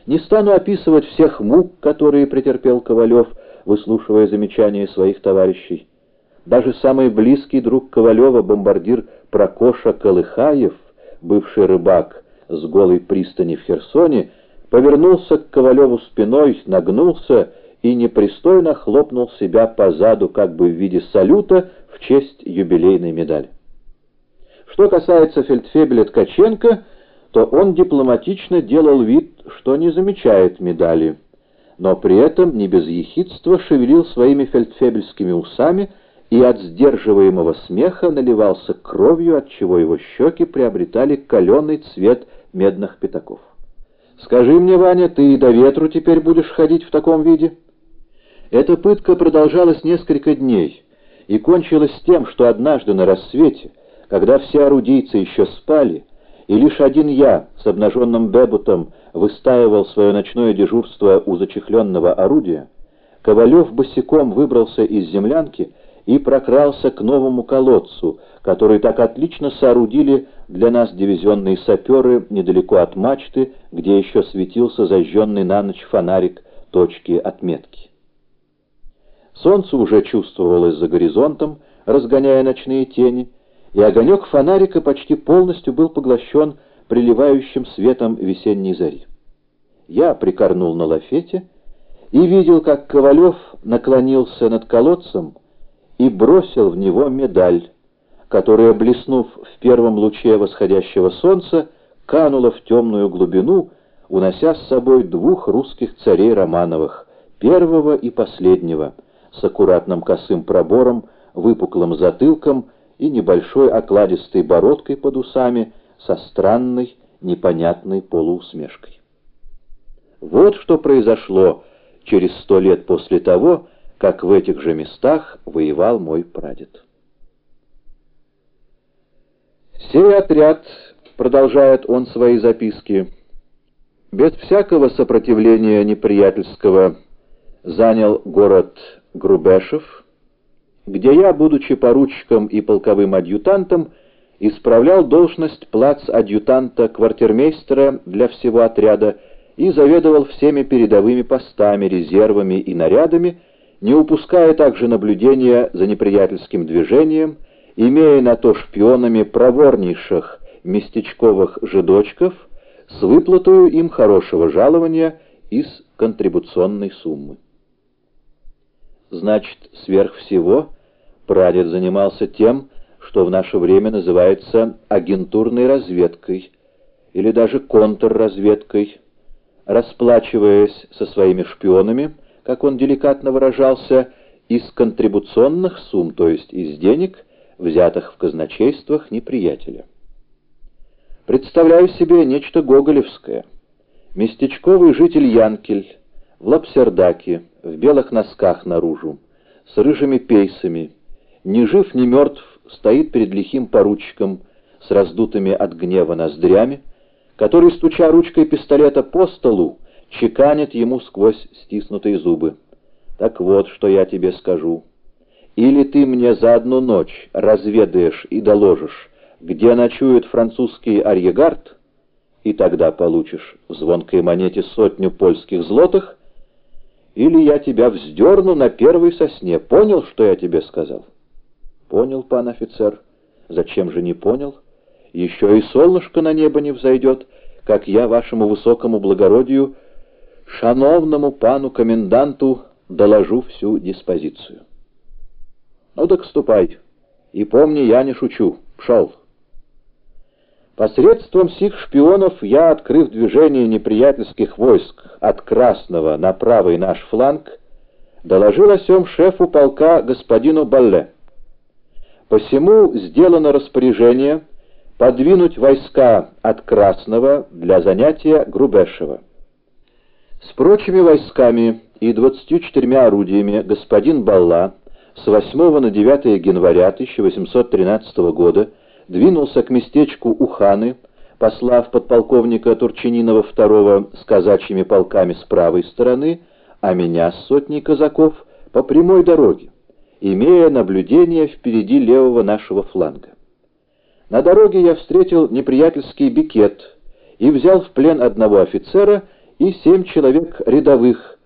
Не стану описывать всех мук, которые претерпел Ковалев, выслушивая замечания своих товарищей. Даже самый близкий друг Ковалева, бомбардир Прокоша Колыхаев, бывший рыбак с голой пристани в Херсоне, повернулся к Ковалеву спиной, нагнулся и непристойно хлопнул себя по заду, как бы в виде салюта в честь юбилейной медали. Что касается фельдфебеля Ткаченко, то он дипломатично делал вид, что не замечает медали, но при этом не без ехидства шевелил своими фельдфебельскими усами и от сдерживаемого смеха наливался кровью, отчего его щеки приобретали каленый цвет медных пятаков. «Скажи мне, Ваня, ты и до ветру теперь будешь ходить в таком виде?» Эта пытка продолжалась несколько дней и кончилась тем, что однажды на рассвете, когда все орудийцы еще спали, и лишь один я с обнаженным бебутом выстаивал свое ночное дежурство у зачехленного орудия, Ковалев босиком выбрался из землянки и прокрался к новому колодцу, который так отлично соорудили для нас дивизионные саперы недалеко от мачты, где еще светился зажженный на ночь фонарик точки отметки. Солнце уже чувствовалось за горизонтом, разгоняя ночные тени, и огонек фонарика почти полностью был поглощен приливающим светом весенней зари. Я прикорнул на лафете и видел, как Ковалев наклонился над колодцем и бросил в него медаль, которая, блеснув в первом луче восходящего солнца, канула в темную глубину, унося с собой двух русских царей Романовых, первого и последнего, с аккуратным косым пробором, выпуклым затылком и небольшой окладистой бородкой под усами со странной, непонятной полуусмешкой. Вот что произошло через 100 лет после того, как в этих же местах воевал мой прадед. «Сей отряд, — продолжает он свои записки, — без всякого сопротивления неприятельского занял город Грубешев, где я, будучи поручиком и полковым адъютантом, исправлял должность плац-адъютанта квартирмейстера для всего отряда и заведовал всеми передовыми постами, резервами и нарядами, не упуская также наблюдения за неприятельским движением, имея на то шпионами проворнейших местечковых жидочков с выплатою им хорошего жалования из контрибуционной суммы. Значит, сверх всего прадед занимался тем, что в наше время называется агентурной разведкой или даже контрразведкой, расплачиваясь со своими шпионами, как он деликатно выражался, из контрибуционных сумм, то есть из денег, взятых в казначействах неприятеля. Представляю себе нечто гоголевское. Местечковый житель Янкель, в лапсердаке, в белых носках наружу, с рыжими пейсами, ни жив, ни мертв, стоит перед лихим поручиком с раздутыми от гнева ноздрями, который, стуча ручкой пистолета по столу, чеканит ему сквозь стиснутые зубы. Так вот, что я тебе скажу. Или ты мне за одну ночь разведаешь и доложишь, где ночует французский арьегард, и тогда получишь в звонкой монете 100 польских злотых, или я тебя вздерну на первой сосне. Понял, что я тебе сказал? Понял, пан офицер. Зачем же не понял? Еще и солнышко на небо не взойдет, как я вашему высокому благородию, шановному пану коменданту, доложу всю диспозицию. Ну так ступай. И помни, я не шучу. Пшел. Посредством сих шпионов я, открыв движение неприятельских войск от Красного на правый наш фланг, доложил о сем шефу полка господину Балле. Посему сделано распоряжение подвинуть войска от Красного для занятия Грубешева. С прочими войсками и 24 орудиями господин Балла с 8 на 9 января 1813 года двинулся к местечку Уханы, послав подполковника Турчининова II с казачьими полками с правой стороны, а меня с сотней казаков по прямой дороге, имея наблюдение впереди левого нашего фланга. На дороге я встретил неприятельский бикет и взял в плен одного офицера и 7 человек рядовых,